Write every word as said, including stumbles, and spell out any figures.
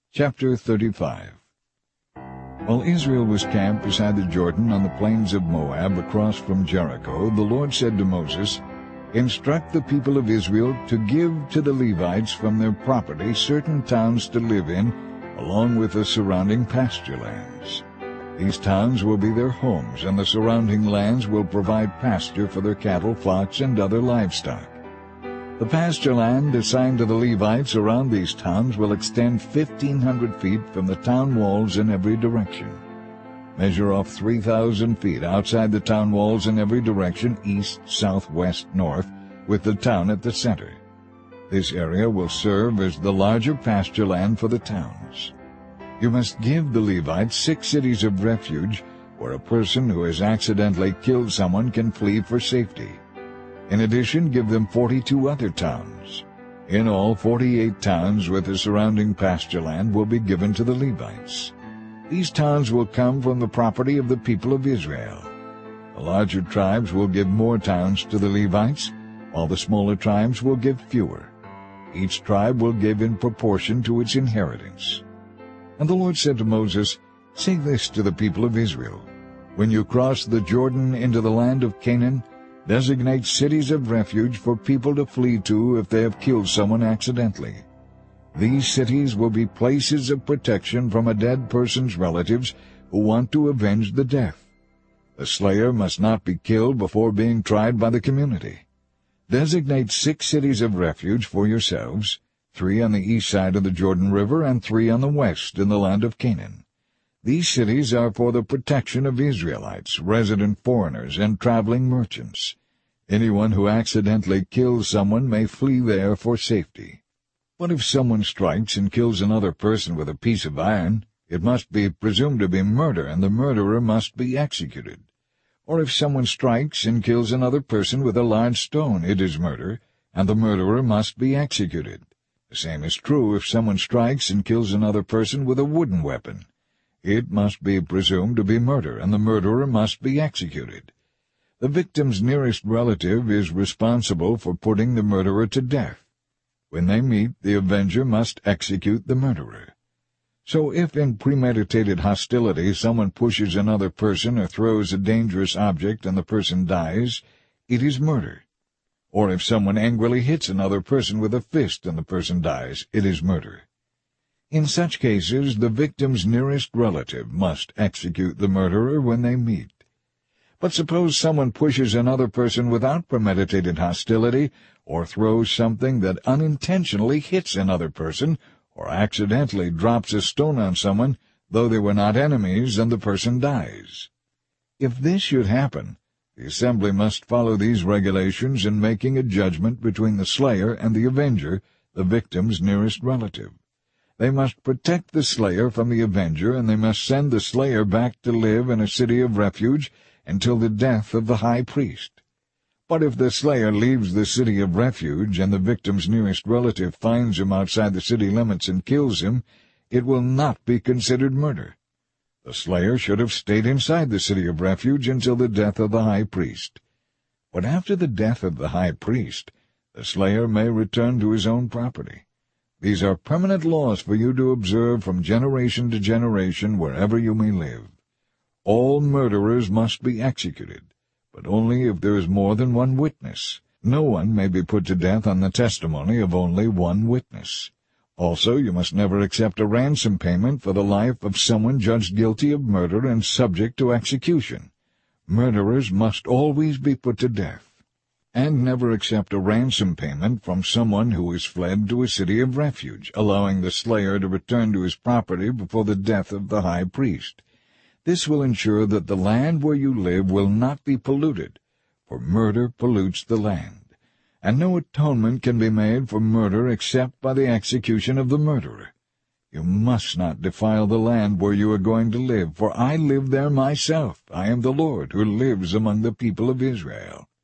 Chapter thirty-five. While Israel was camped beside the Jordan on the plains of Moab across from Jericho, the Lord said to Moses, "Instruct the people of Israel to give to the Levites from their property certain towns to live in, along with the surrounding pasture lands. These towns will be their homes, and the surrounding lands will provide pasture for their cattle, flocks, and other livestock. The pasture land assigned to the Levites around these towns will extend fifteen hundred feet from the town walls in every direction. Measure off three thousand feet outside the town walls in every direction, east, south, west, north, with the town at the center. This area will serve as the larger pasture land for the towns. You must give the Levites six cities of refuge where a person who has accidentally killed someone can flee for safety. In addition, give them forty-two other towns. In all, forty-eight towns with the surrounding pasture land will be given to the Levites. These towns will come from the property of the people of Israel. The larger tribes will give more towns to the Levites, while the smaller tribes will give fewer. Each tribe will give in proportion to its inheritance." And the Lord said to Moses, "Say this to the people of Israel: When you cross the Jordan into the land of Canaan, designate cities of refuge for people to flee to if they have killed someone accidentally. These cities will be places of protection from a dead person's relatives who want to avenge the death. The slayer must not be killed before being tried by the community. Designate six cities of refuge for yourselves, three on the east side of the Jordan River and three on the west in the land of Canaan. These cities are for the protection of Israelites, resident foreigners, and traveling merchants. Anyone who accidentally kills someone may flee there for safety. But if someone strikes and kills another person with a piece of iron, it must be presumed to be murder, and the murderer must be executed. Or if someone strikes and kills another person with a large stone, it is murder, and the murderer must be executed. The same is true if someone strikes and kills another person with a wooden weapon. It must be presumed to be murder, and the murderer must be executed. The victim's nearest relative is responsible for putting the murderer to death. When they meet, the avenger must execute the murderer. So if in premeditated hostility someone pushes another person or throws a dangerous object and the person dies, it is murder. Or if someone angrily hits another person with a fist and the person dies, it is murder. In such cases, the victim's nearest relative must execute the murderer when they meet. But suppose someone pushes another person without premeditated hostility, or throws something that unintentionally hits another person, or accidentally drops a stone on someone, though they were not enemies, and the person dies. If this should happen, the assembly must follow these regulations in making a judgment between the slayer and the avenger, the victim's nearest relative. They must protect the slayer from the avenger, and they must send the slayer back to live in a city of refuge until the death of the high priest. But if the slayer leaves the city of refuge, and the victim's nearest relative finds him outside the city limits and kills him, it will not be considered murder. The slayer should have stayed inside the city of refuge until the death of the high priest. But after the death of the high priest, the slayer may return to his own property. These are permanent laws for you to observe from generation to generation wherever you may live. All murderers must be executed, but only if there is more than one witness. No one may be put to death on the testimony of only one witness. Also, you must never accept a ransom payment for the life of someone judged guilty of murder and subject to execution. Murderers must always be put to death. And never accept a ransom payment from someone who has fled to a city of refuge, allowing the slayer to return to his property before the death of the high priest. This will ensure that the land where you live will not be polluted, for murder pollutes the land, and no atonement can be made for murder except by the execution of the murderer. You must not defile the land where you are going to live, for I live there myself. I am the Lord who lives among the people of Israel.